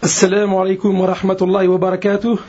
السلام عليكم ورحمة الله وبركاته.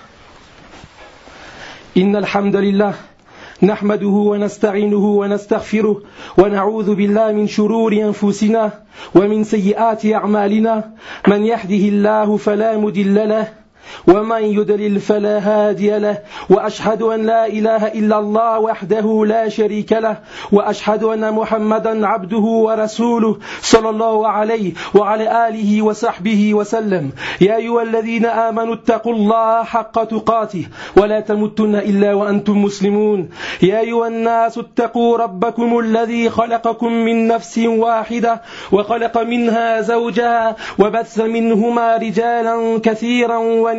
إن الحمد لله نحمده ونستعينه ونستغفره ونعوذ بالله من شرور أنفسنا ومن سيئات أعمالنا. من يهده الله فلا مضل له ومن يضلل فلا هادي له، وأشهد أن لا إله إلا الله وحده لا شريك له، وأشهد أن محمدا عبده ورسوله صلى الله عليه وعلى آله وصحبه وسلم. يا أيها الذين آمنوا اتقوا الله حق تقاته ولا تموتن إلا وأنتم مسلمون. يا أيها الناس اتقوا ربكم الذي خلقكم من نفس واحدة وخلق منها زوجها وبث منهما رجالا كثيرا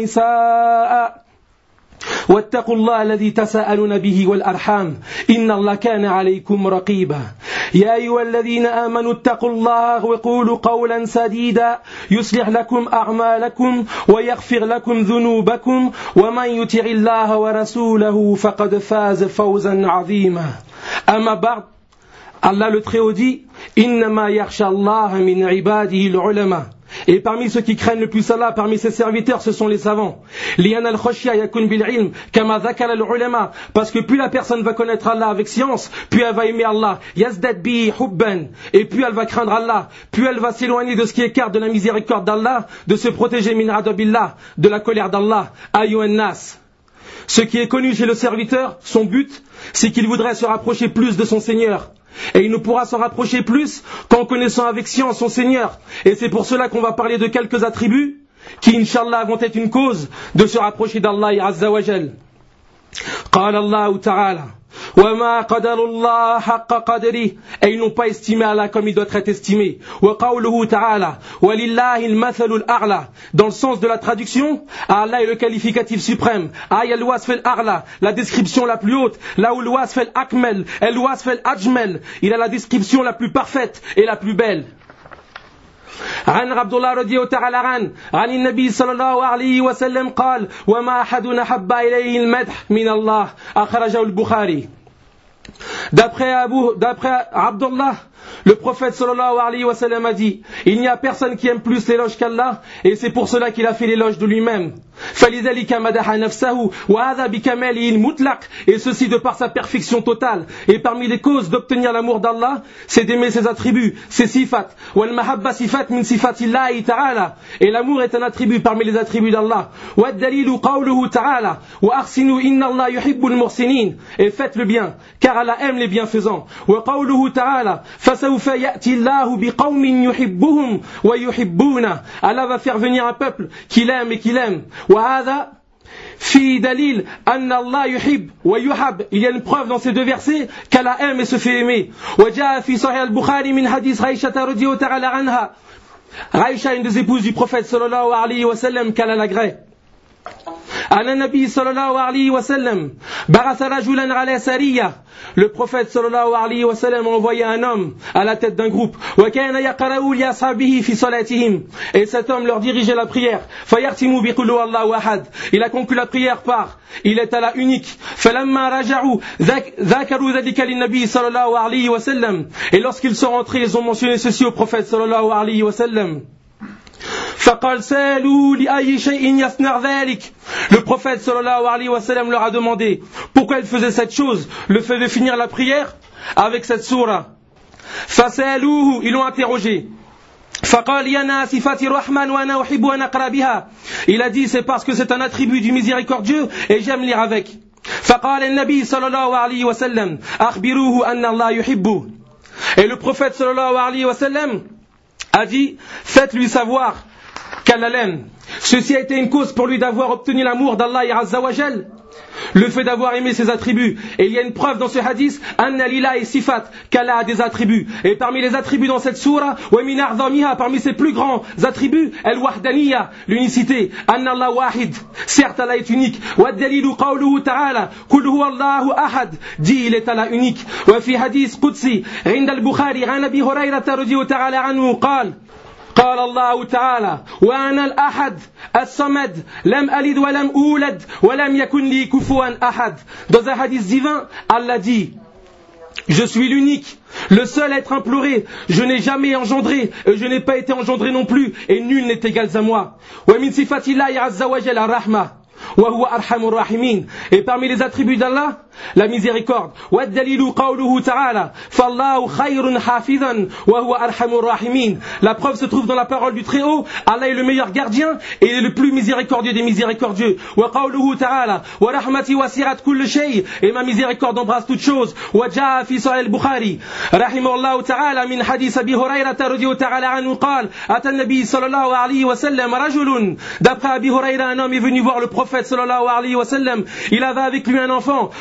ونساء، واتقوا الله الذي تساءلون به والأرحام إن الله كان عليكم رقيبا. يا أيها الذين آمنوا اتقوا الله وقولوا قولا سديدا يصلح لكم أعمالكم ويغفر لكم ذنوبكم، ومن يطع الله ورسوله فقد فاز فوزا عظيما. أما بعد، Allah le Très-Haut dit: إنما يخشى الله من عباده العلماء. Et parmi ceux qui craignent le plus Allah, parmi ses serviteurs, ce sont les savants. Liana al-khashya yakun bil-ilm kama dhakara al-ulama. Parce que plus la personne va connaître Allah avec science, plus elle va aimer Allah. Yazdad bi hubban. Et plus elle va craindre Allah, plus elle va s'éloigner de ce qui écarte de la miséricorde d'Allah, de se protéger min adabillah, de la colère d'Allah. Ayyuhan nas. Ce qui est connu chez le serviteur, son but, c'est qu'il voudrait se rapprocher plus de son Seigneur. Et il ne pourra s'en rapprocher plus qu'en connaissant avec science son Seigneur. Et c'est pour cela qu'on va parler de quelques attributs qui, Inch'Allah, vont être une cause de se rapprocher d'Allah Azza wa Jal. Qala Allah Ta'ala وَمَا قَدَرُ اللَّهَ حَقَّ قَدْرِهِ. Et ils n'ont pas estimé Allah comme il doit être estimé. وَقَوْلُهُ تَعَالَى وَلِلَّهِ الْمَثَلُ الْأَعْلَى. Dans le sens de la traduction, Allah est le qualificatif suprême. Ay al-wasf al-a'la, la description la plus haute. Là où al-wasf al-akmal, al-wasf al-ajmal, il a la description la plus parfaite et la plus belle. عن عبد الله رضي الله تعالى عنه عن النبي صلى الله عليه وسلم قال وما أحد أحب إليه المدح من الله أخرجه البخاري. D'après Abdullah, le prophète sallallahu alayhi wa sallam a dit: il n'y a personne qui aime plus l'éloge qu'Allah, et c'est pour cela qu'il a fait l'éloge de lui-même. فَلِذَلِكَ مَدَحَ نَفْسَهُ وَهَذَا بِكَمَالِهِ الْمُطْلَقِ. Et ceci de par sa perfection totale. Et parmi les causes d'obtenir l'amour d'Allah, c'est d'aimer ses attributs, ses sifat. وَالْمَحَبَّ صِفَاتٌ مِنْ صِفَاتِ اللَّهِ تَعَالَى. Et l'amour est un attribut parmi les attributs d'Allah. وَالدَّلِيلُ قَوْلُهُ تَعَالَى وَأَحْسِنُوا إِنَّ اللَّهَ يُحِبُّ الْمُحْسِنِينَ. Et faites le bien, car Allah aime les bienfaisants. وَقَوْلُهُ تَعَالَى فَسَوْفَ يَأْتِي اللَّهُ بِقَوْمٍ يُحِبُّهُمْ وَيُحِبُّونَ. Allah va faire venir un peuple qu'il aime et qu'il aime. وهذا في دليل أن الله يحب ويحب. Il y a une preuve dans ces deux versets qu'Allah aime et se fait aimer. وجاء في صحيح البخاري من حديث عائشة رضي الله تعالى عنها. Aïcha, une des épouses du prophète sallallahu alayhi wa sallam, qu'Allah l'agrée. أن النبي صلى الله عليه وسلم بعث رجلا على سرية. Le prophète sallallahu alayhi wa sallam a envoyé un homme à la tête d'un groupe. وكان يقرأ لأصحابه في صلاتهم. Et cet homme leur dirigeait la prière. فيختم بقل هو الله أحد. Il a conclu la prière par: il est Allah unique. فلما رجعوا ذكروا ذلك للنبي صلى الله عليه وسلم. Et lorsqu'ils sont rentrés, ils ont mentionné ceci au prophète sallallahu alayhi wa sallam. فقال سالوا لأي شيء يصنع ذلك. Le prophète sallallahu alayhi wa sallam leur a demandé pourquoi il faisait cette chose, le fait de finir la prière avec cette sourate. فسالوه, ils l'ont interrogé. فقال يا صفات الرحمن وأنا أحب أن أقرأ بها. Il a dit: c'est parce que c'est un attribut du miséricordieux et j'aime lire avec. فقال النبي صلى الله عليه وسلم أخبروه أن الله يحبه. Et le prophète sallallahu alayhi wa sallam a dit: faites-lui savoir qu'Allah l'aime. Ceci a été une cause pour lui d'avoir obtenu l'amour d'Allah Azza wa Jal, le fait d'avoir aimé ses attributs. Et il y a une preuve dans ce hadith, anna lillahi sifat, qu'Allah a des attributs. Et parmi les attributs dans cette sourate, wa min a'zamiha, parmi ses plus grands attributs, al-wahdaniya, l'unicité. Anna Allah wahid, certes Allah est unique. Wa dalilu qawluhu ta'ala, qul huwa Allahu ahad, dit il est Allah unique. Wa fi hadith qudsi, عند البخاري عن أبي هريرة رضي الله تعالى عنه قال: قال الله تعالى وأنا الأحد الصمد لم ألد ولم أولد ولم يكن لي كفوا أحد. Dans un hadith divin, Allah dit: Je suis l'unique, le seul à être imploré. Je n'ai jamais engendré, et je n'ai pas été engendré non plus, et nul n'est égal à moi. Wa min sifatillahi azza wa jalla rahma. Et parmi les attributs d'Allah, la miséricorde. La preuve se trouve dans la parole du Très-Haut. Allah est le meilleur gardien et il est le plus miséricordieux des miséricordieux. Et ma miséricorde embrasse toute chose. D'après Abi Huraira, un homme est venu voir le prophète sallallahu alayhi wa sallam. Il avait avec lui un enfant.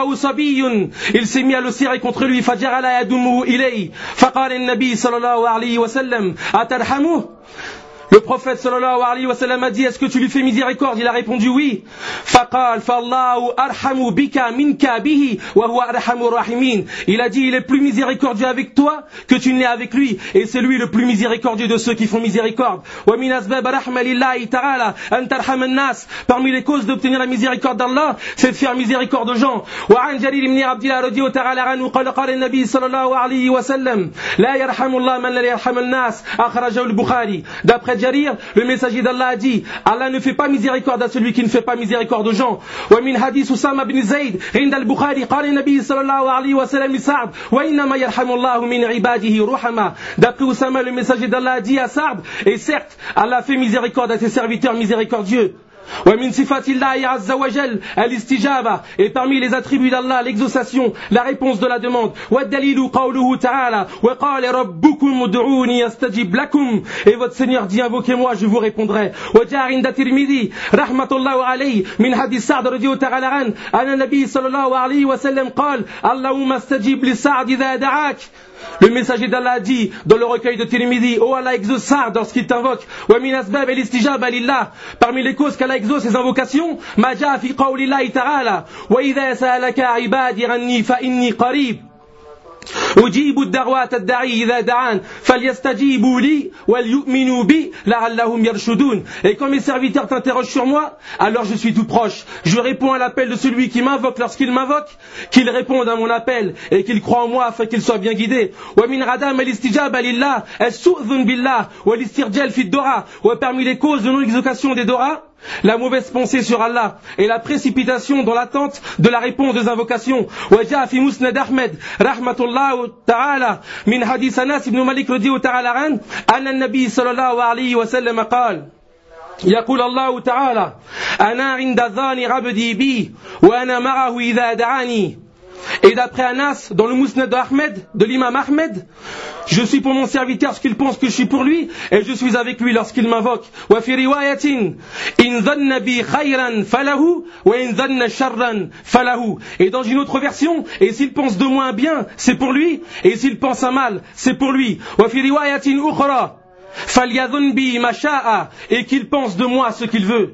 Il s'est mis à le serrer contre lui. فجعل يدمه إليه فقال النبي صلى الله عليه وسلم أترحمه. Le prophète sallallahu alayhi wa sallam a dit: est-ce que tu lui fais miséricorde? Il a répondu oui. فقال فالله أرحم بك منك به وهو أرحم الراحمين. Il a dit: il est plus miséricordieux avec toi que tu ne l'es avec lui, et c'est lui le plus miséricordieux de ceux qui font miséricorde. ومن أسباب رحمة لله تعالى أن ترحم الناس. Parmi les causes d'obtenir la miséricorde d'Allah, c'est de faire miséricorde aux gens. وعن جرير بن عبد الله رضي الله تعالى عنه قال قال النبي صلى الله عليه وسلم لا يرحم الله من لا يرحم الناس. أخرجه البخاري. D'après Jarir, le messager d'Allah a dit: Allah ne fait pas miséricorde à celui qui ne fait pas miséricorde aux gens. ومن حديث أسامة بن زيد عند البخاري قال النبي صلى الله عليه وسلم لسعد وإنما يرحم الله من عباده رحما. D'après Oussama, le messager d'Allah a dit à Sa'd: et certes, Allah fait miséricorde à ses serviteurs miséricordieux. ومن صفات الله عز وجل الاستجابة. Et parmi les attributs d'Allah, l'exaucation, la réponse de la demande. والدليل قوله تعالى وقال ربكم ادعوني استجب لكم. Et votre Seigneur dit: invoquez-moi, je vous répondrai. وجاء عند الترمذي رحمة الله عليه من حديث سعد رضي الله تعالى عنه أن النبي صلى الله عليه وسلم قال اللهم استجب لسعد إذا دعاك. Le messager d'Allah a dit dans le recueil de Tirmidhi: oh Allah, exauce Sa'd lorsqu'il t'invoque. ومن أسباب الاستجابة لله. Parmi les causes qu'Allah exauce ses invocations, ما جاء في قول الله تعالى وإذا سألك عبادي عني فإني قريب أجيب الدعوات الداعي إذا دعان فليستجيبوا لي وليؤمنوا بي لعلهم يرشدون. Et quand mes serviteurs t'interrogent sur moi, alors je suis tout proche. Je réponds à l'appel de celui qui m'invoque lorsqu'il m'invoque, qu'il réponde à mon appel et qu'il croit en moi afin qu'il soit bien guidé. ومن عدم الاستجابة لله السؤذن بالله والاسترجال في الدعاء. Parmi les causes de non-exaucation des doras, la mauvaise pensée sur Allah et la précipitation dans l'attente de la réponse des invocations. وجاء في مسند أحمد رحمة الله تعالى من حديث أنس بن مالك رضي الله تعالى عنه أن النبي صلى الله عليه وسلم قال يقول الله تعالى أنا عند ظن عبدي بي وأنا معه إذا دعاني. Et d'après Anas, dans le Musnad d'Ahmed, de l'imam Ahmed, je suis pour mon serviteur ce qu'il pense que je suis pour lui, et je suis avec lui lorsqu'il m'invoque. وفي رواية إن ظن بي خيرا فله وإن ظن شرا فله. Et dans une autre version, et s'il pense de moi un bien, c'est pour lui, et s'il pense un mal, c'est pour lui. وفي رواية أخرى فليظن بي ما شاء. Et qu'il pense de moi ce qu'il veut.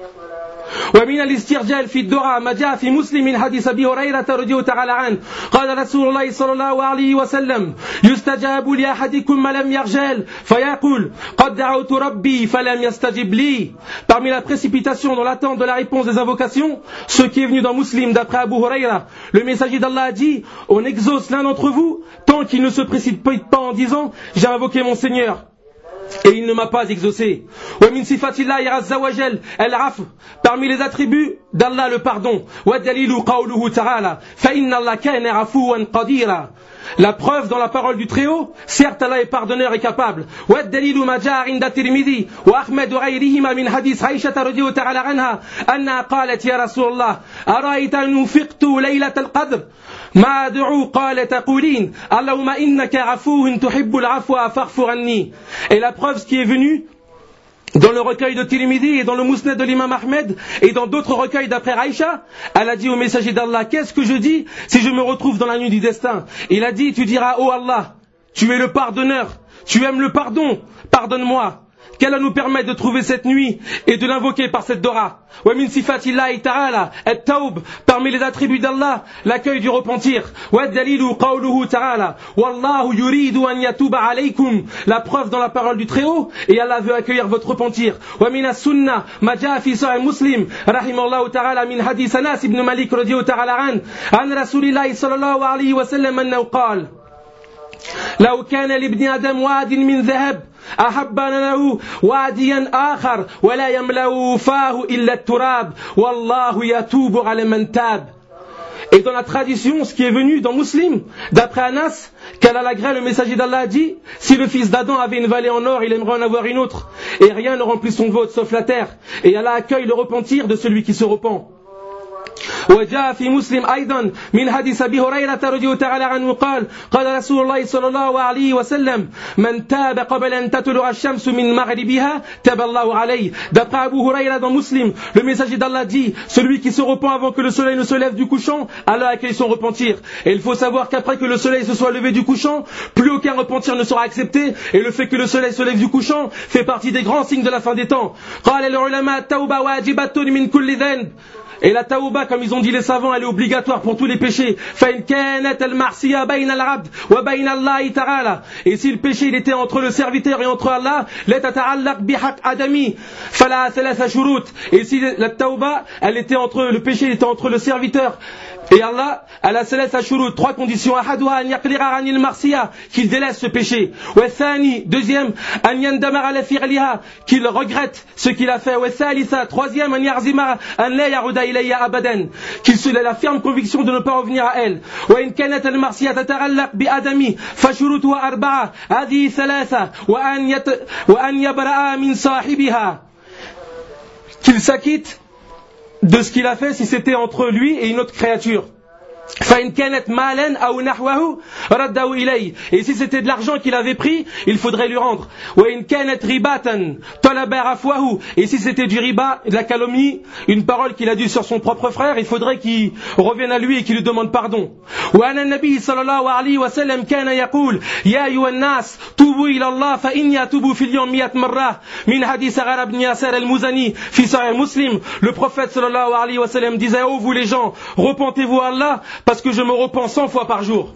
ومن الاسترجال في الدعاء ما جاء في مسلم من حديث أبي هريرة رضي الله تعالى عنه قال رسول الله صلى الله عليه وسلم يستجاب لأحدكم ما لم يرجل فيقول قد دعوت ربي فلم يستجب لي. Parmi la précipitation dans l'attente de la réponse des invocations, ce qui est venu dans Muslim d'après Abu Huraira, le messager d'Allah a dit: on exauce l'un d'entre vous tant qu'il ne se précipite pas en disant j'ai invoqué mon Seigneur et il ne m'a pas exaucé. ومن صفات الله عز وجل العفو. Parmi les attributs d'Allah, le pardon. والدليل قوله تعالى فإن الله كان عفوا قديرا. La preuve dans la parole du Très-Haut, certes Allah est pardonneur et capable. والدليل ما جاء عند الترمذي وأحمد وغيرهما من حديث عائشة رضي الله تعالى عنها أنها قالت يا رسول الله أرأيت أن وفقت ليلة القدر ما أدعو قال تقولين اللهم إنك عفو تحب العفو فاغفر عني. Et la preuve, ce qui est venu dans le recueil de Tirmidhi et dans le Musnad de l'imam Ahmed et dans d'autres recueils d'après Aïcha, elle a dit au messager d'Allah: qu'est-ce que je dis si je me retrouve dans la nuit du destin? Il a dit: tu diras: oh Allah, tu es le pardonneur, tu aimes le pardon, pardonne-moi, qu'Allah nous permette de trouver cette nuit et de l'invoquer par cette dora. Wa min sifatillahi ta'ala at-tawb, parmi les attributs d'Allah, l'accueil du repentir. Wa dalilu qawluhu ta'ala wallahu yuridu an yatuba alaykum, la preuve dans la parole du Très-Haut, et Allah veut accueillir votre repentir. Wa min as-sunnah ma jaa fi sahih Muslim rahimallahu ta'ala min hadith Anas ibn Malik radiyallahu ta'ala an rasulillahi sallallahu alayhi wa sallam annahu qala لو كان لابن آدم واد من ذهب أحب له واديا آخر ولا يملأ فاه إلا التراب والله يتوب على من تاب. Et dans la tradition, ce qui est venu dans Muslim, d'après Anas, qu'Allah l'agrée, le messager d'Allah a dit, si le fils d'Adam avait une vallée en or, il aimerait en avoir une autre, et rien ne remplit son vote sauf la terre. Et Allah accueille le repentir de celui qui se repent. وجاء في مسلم أيضا من حديث أبي هريرة رضي الله تعالى عنه قال قال رسول الله صلى الله عليه وسلم من تاب قبل أن تطلع الشمس من مغربها تاب الله عليه. D'après Abu Huraira dans Muslim, le messager d'Allah dit, celui qui se repent avant que le soleil ne se lève du couchant, Allah accueille son repentir. Et il faut savoir qu'après que le soleil se soit levé du couchant, plus aucun repentir ne sera accepté, et le fait que le soleil se lève du couchant fait partie des grands signes de la fin des temps. قال العلماء التوبة واجبة من كل ذنب. Et la tauba, comme ils ont dit les savants, elle est obligatoire pour tous les péchés. Et si le péché il était entre le serviteur et entre Allah, et si la tauba, elle était entre le péché, il était entre le serviteur et Allah, elle a trois conditions. Qu'il délaisse ce péché. Deuxième, qu'il regrette ce qu'il a fait. Troisième, qu'il ait la ferme conviction de ne pas revenir à elle. Qu'il s'acquitte de ce qu'il a fait si c'était entre lui et une autre créature. Et si c'était de l'argent qu'il avait pris, il faudrait lui rendre. Et si c'était du riba, de la calomnie, une parole qu'il a due sur son propre frère, il faudrait qu'il revienne à lui et qu'il lui demande pardon. Le prophète sallallahu alayhi wa sallam disait, oh vous les gens, repentez-vous à Allah, parce que je me repens 100 fois par jour.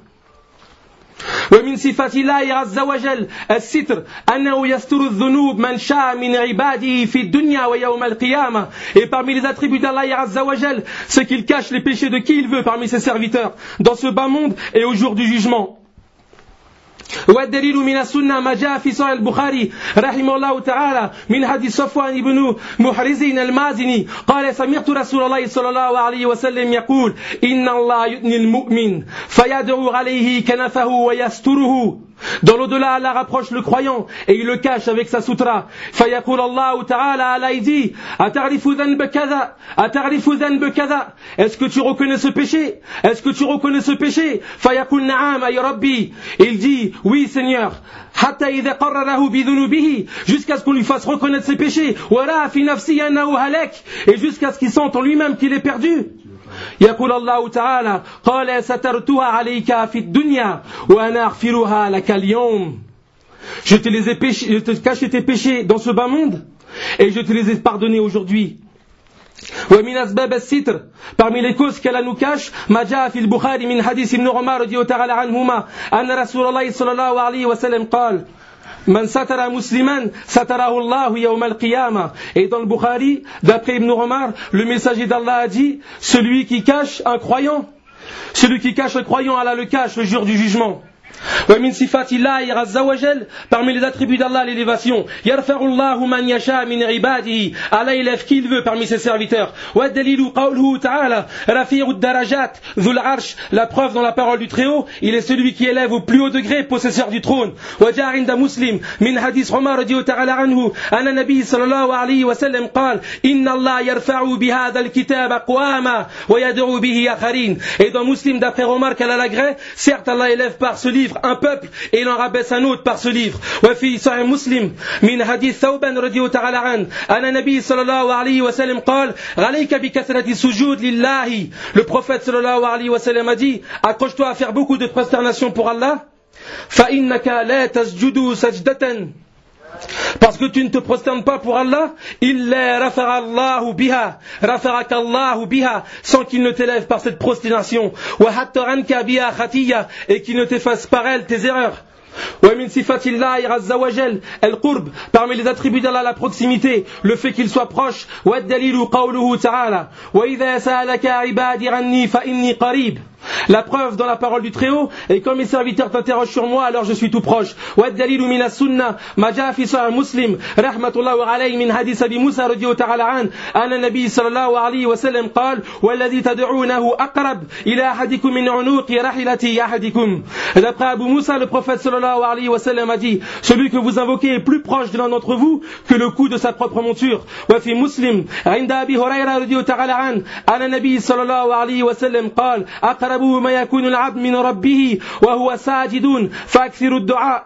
ومن صفات الله عز وجل الستر أنه يستر الذنوب من شاء من عباده في الدنيا ويوم القيامة. Et parmi les attributs d'Allah عز وجل, c'est qu'il cache les péchés de qui il veut parmi ses serviteurs, dans ce bas monde et au jour du jugement. والدليل من السنة ما جاء في صحيح البخاري رحمه الله تعالى من حديث صفوان بن محرز المازني قال سمعت رسول الله صلى الله عليه وسلم يقول إن الله يثني المؤمن فيدعو عليه كنفه ويستره. Dans l'au-delà, Allah rapproche le croyant et il le cache avec sa sutra. فيقول الله تعالى Allah il dit أتعرف ذنب كذا أتعرف ذنب كذا. Est-ce que tu reconnais ce péché? Est-ce que tu reconnais ce péché? فيقول نعم أي ربي. Il dit oui Seigneur. حتى إذا قرره بذنوبه, jusqu'à ce qu'on lui fasse reconnaître ses péchés. ورأى في نفسه أنه هلك, et jusqu'à ce qu'il sente en lui-même qu'il est perdu. يقول الله تعالى قال سترتها عليك في الدنيا وأنا أغفرها لك اليوم. Je te cache tes péchés dans ce bas monde et je te les ai pardonnés aujourd'hui. ومن أسباب الستر, parmi les causes qu'Allah nous cache, ما جاء في البخاري من حديث ابن عمر رضي الله تعالى عنهما أن رسول الله صلى الله عليه وسلم قال Man satara musliman satarahu Allah yawm al-qiyamah. Et dans le Bukhari, d'après Ibn Omar, le messager d'Allah a dit, celui qui cache un croyant, Allah le cache le jour du jugement. ومن صفات الله عز وجل, parmi les attributs d'Allah l'élévation, يرفع الله من يشاء من عباده, Allah élève qui il veut parmi ses serviteurs. والدليل قوله تعالى رفيع الدرجات ذو العرش, la preuve dans la parole du Très-Haut, il est celui qui élève au plus haut degré, possesseur du trône. وجاء عند مسلم من حديث عمر رضي الله تعالى عنه أن النبي صلى الله عليه وسلم قال إن الله يرفع بهذا الكتاب أقواما ويدعو به آخرين. Et dans Muslim, d'après Omar qu'Allah l'agrée, certes Allah élève par ce livre un peuple et il en rabaisse un autre par ce livre. وفي صحيح مسلم من حديث ثوبان رضي الله تعالى عنه أن النبي صلى الله عليه وسلم قال عليك بكثرة السجود لله. Le prophète صلى الله عليه وسلم a dit, accroche-toi à faire beaucoup de prosternation pour Allah. فإنك لا تسجد سجدة Parce que tu ne te prosternes pas pour Allah, illa rafarallahu biha, rafarakallahu biha, sans qu'il ne t'élève par cette prosternation, wa hattaranka biha khatiya, et qu'il ne t'efface par elle tes erreurs. ومن صفات الله عز وجل القرب, parmi les attributs d'Allah la proximité, le fait qu'il soit proche. والدليل قوله تعالى وإذا سألك عبادي عني فإني قريب. La preuve dans la parole du Très-Haut, et quand mes serviteurs t'interrogent sur moi, alors je suis tout proche. والدليل من السنة ما جاء في صحيح مسلم رحمة الله عليه من حديث أبي موسى رضي الله تعالى عنه أن النبي صلى الله عليه وسلم قال والذي تدعونه أقرب إلى أحدكم من عنق رحلة أحدكم. D'après Abu Moussa, le prophète sallallahu alayhi wa sallam a dit, celui que vous invoquez est plus proche de l'un d'entre vous que le cou de sa propre monture. وفي مسلم عند أبي هريرة رضي الله تعالى عنه أن النبي صلى الله عليه وسلم قال أقرب ما يكون العبد من ربه وهو ساجد فأكثر الدعاء.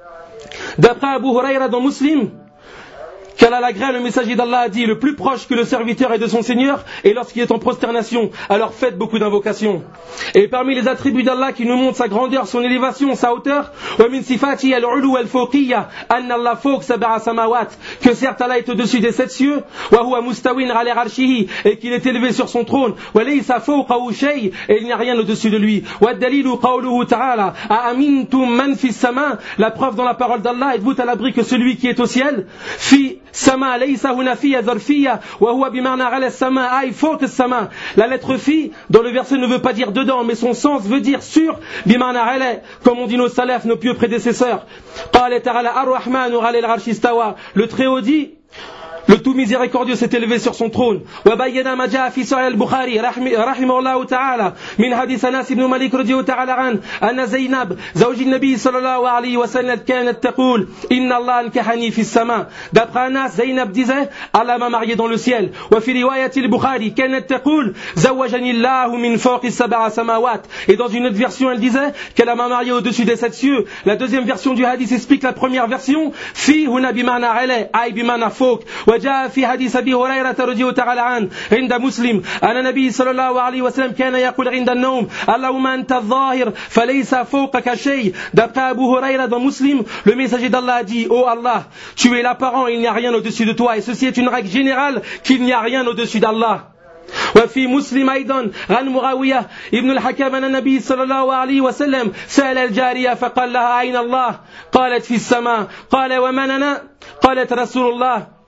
D'après Abu Huraira dans Muslim, qu'Allah l'agrée, le messager d'Allah a dit, le plus proche que le serviteur est de son Seigneur, et lorsqu'il est en prosternation, alors faites beaucoup d'invocations. Et parmi les attributs d'Allah qui nous montrent sa grandeur, son élévation, sa hauteur, وَمِن صِفَاتِهِ الْعُلُوَّ الْفَوْقِيَّةِ أَنَّ اللَّهَ فَوْقَ سَبْعِ سَمَاوَاتٍ, que certes Allah est au-dessus des 7 cieux, وَهُوَ مُسْتَوٍ عَلَى عَرْشِهِ, et qu'il est élevé sur son trône, وَلَيْسَ فَوْقَهُ شَيْءٌ, et il n'y a rien au-dessus de lui. وَالدَّلِيلُ قَوْلُهُ تَعَالَى أَأَمِنْتُم مَّن فِي السَّمَاءِ, la preuve dans la parole d'Allah, êtes-vous à l'abri que celui qui est au ciel, fi sama laysa huna fiya zarfiya wa huwa bima'na ala as-sama ay fawq as-sama. La lettre fi dans le verset ne veut pas dire dedans, mais son sens veut dire sur, bima'na ala, comme on dit nos salafs, nos pieux prédécesseurs. Qala ta'ala ar-rahmanu 'ala al-'arshi istawa, le Très-Haut dit, le tout miséricordieux s'est élevé sur son trône. وبين ما جاء في صحيح البخاري رحمه الله تعالى من حديث أنس بن مالك رضي الله تعالى عنه أن زينب زوج النبي صلى الله عليه وسلم كانت تقول إن الله أنكحني في السماء. D'après Anas, Zaynab disait, Allah m'a marié dans le ciel. وفي رواية البخاري كانت تقول زوجني الله من فوق السبع سماوات. Et dans une autre version, elle disait qu'elle m'a marié au-dessus des 7 cieux. La deuxième version du hadith explique la première version. في هنا بمعنى على أي بمعنى فوق. وجاء في حديث أبي هريرة رضي الله تعالى عنه عند مسلم أن النبي صلى الله عليه وسلم كان يقول عند النوم اللهم أنت الظاهر فليس فوقك شيء. D'après Abu Huraira dans Muslim, le messager d'Allah a dit, oh Allah, tu es l'apparent, il n'y a rien au-dessus de toi, et ceci est une règle générale qu'il n'y a rien au-dessus d'Allah. وفي مسلم أيضا عن معاوية ابن الحكم أن النبي صلى الله عليه وسلم سأل الجارية فقال لها أين الله؟ قالت في السماء. قال ومن أنا؟ قالت رسول الله.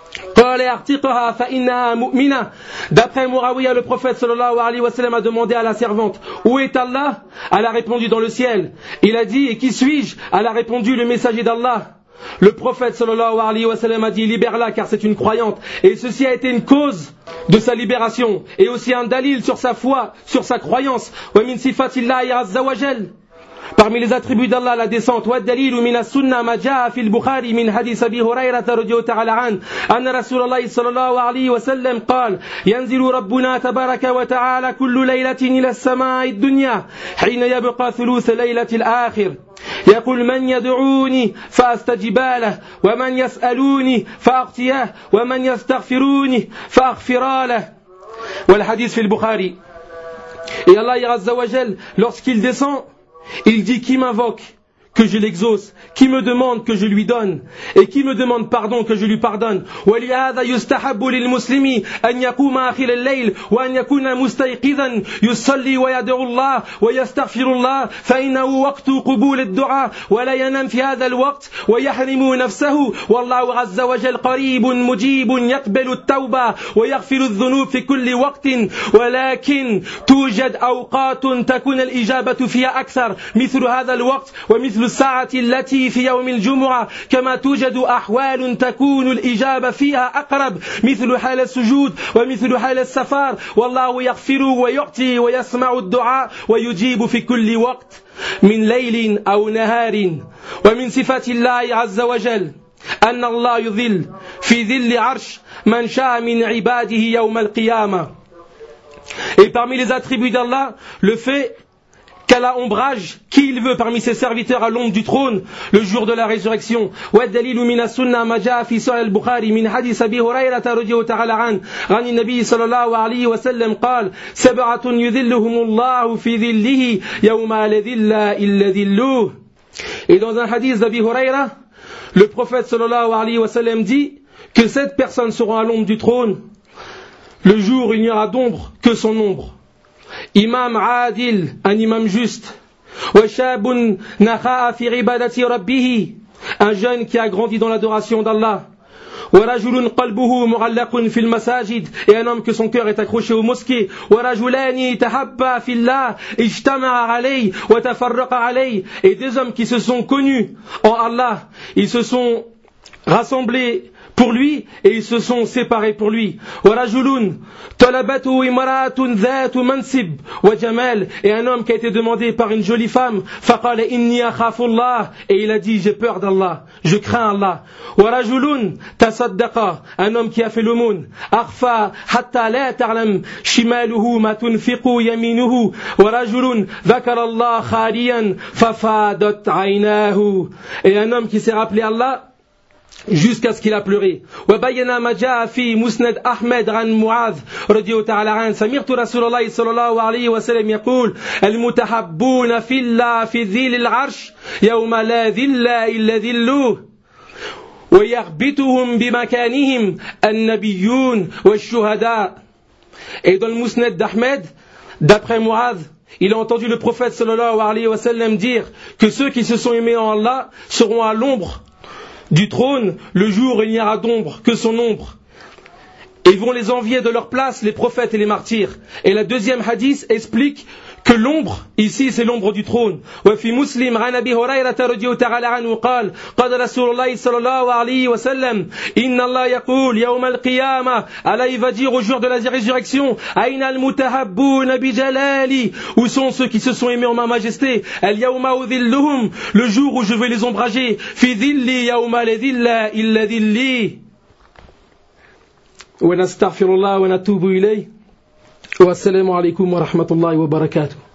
D'après Muawiyah, le prophète sallallahu alayhi wa sallam a demandé à la servante, où est Allah? Elle a répondu, dans le ciel. Il a dit, et qui suis-je? Elle a répondu, le messager d'Allah. Le prophète sallallahu alayhi wa sallam a dit, libère-la car c'est une croyante. Et ceci a été une cause de sa libération et aussi un dalil sur sa foi, sur sa croyance. Wa min sifatillahi azza wa jal. Parmi les attributs d'Allah, la descente. والدليل من السنة ما جاء في البخاري من حديث أبي هريرة رضي الله تعالى عنه أن رسول الله صلى الله عليه وسلم قال ينزل ربنا تبارك وتعالى كل ليلة إلى السماء الدنيا حين يبقى ثلث ليلة الآخر يقول من يدعوني فأستجب له ومن يسألوني فأعطيه ومن يستغفروني فأغفر له. والحديث في البخاري. Et Allah azza wa jal, lorsqu'il descend, il dit, qui m'invoque, que je l'exauce, qui me demande, que je lui donne, et qui me demande pardon, que je lui pardonne. ولهذا يستحب للمسلم أن يقوم آخر الليل وأن يكون مستيقظا يصلي ويدعو الله ويستغفر الله فإنه وقت قبول الدعاء ولا ينام في هذا الوقت ويحرم نفسه والله عز وجل قريب مجيب يقبل التوبة ويغفر الذنوب في كل وقت ولكن توجد أوقات تكون الإجابة فيها أكثر مثل هذا الوقت ومثل الساعة التي في يوم الجمعة كما توجد أحوال تكون الإجابة فيها أقرب مثل حال السجود ومثل حال السفر والله يغفر ويعطي ويسمع الدعاء ويجيب في كل وقت من ليل أو نهار. ومن صفات الله عز وجل أن الله يظل في ظل عرش من شاء من عباده يوم القيامة. Et parmi les attributs d'Allah, le fait qu'Allah ombrage qui il veut parmi ses serviteurs à l'ombre du trône le jour de la résurrection. والدليل من السنة ما جاء في صحيح البخاري من حديث أبي هريرة رضي الله تعالى عنه عن النبي صلى الله عليه وسلم قال سبعة يذلهم الله في ظله يوم لا ظل إلا ظله. Et dans un hadith d'Abi Huraira, le prophète sallallahu alayhi wa sallam dit que 7 personnes seront à l'ombre du trône le jour où il n'y aura d'ombre que son ombre. Imam Adil, un imam juste. Wa shabun nakha'a fi ibadati rabbih, un jeune qui a grandi dans l'adoration d'Allah. ورجل قلبه معلق في المساجد, et un homme que son cœur est accroché aux mosquées. ورجلان تحبا في الله اجتمعا عليه وتفرقا عليه, et 2 hommes qui se sont connus en Allah, ils se sont rassemblés pour lui et ils se sont séparés pour lui. ورجل طلبته امرأة ذات منصب وجمال, et un homme qui a été demandé par une jolie femme. فقال إني أخاف الله, et il a dit j'ai peur d'Allah, je crains Allah. ورجل تصدق, un homme qui a fait l'aumône. أخفى حتى لا تعلم شماله ما تنفق يمينه. ورجل ذكر الله خاليا ففادت عيناه, et un homme qui s'est rappelé Allah jusqu'à ce qu'il a pleuré. وبين ما جاء في مسند أحمد عن معاذ رضي الله تعالى عنه سمعت رسول الله صلى الله عليه وسلم يقول المتحبون في الله في ذيل العرش يوم لا ذل إلا ذله ويغبطهم بمكانهم النبيون والشهداء. Et dans le Musnad d'Ahmed, d'après Mu'adh, il a entendu le prophète sallallahu alayhi wa sallam dire que ceux qui se sont aimés en Allah seront à l'ombre du trône le jour où il n'y aura d'ombre que son ombre, et vont les envier de leur place les prophètes et les martyrs. Et la deuxième hadith explique que l'ombre ici c'est l'ombre du trône. وفي مسلم عن أبي هريرة رضي الله تعالى عنه قال قال رسول الله صلى الله عليه وسلم إن الله يقول يوم القيامة, Allah il va dire au jour de la résurrection, أين المتحبون بجلالي, où sont ceux qui se sont aimés en ma majesté. اليوم أذلهم, le jour où je vais les ombrager. في ذلي يوم لا ذل إلا ذلي. ونستغفر الله ونتوب إليه. والسلام عليكم ورحمة الله وبركاته.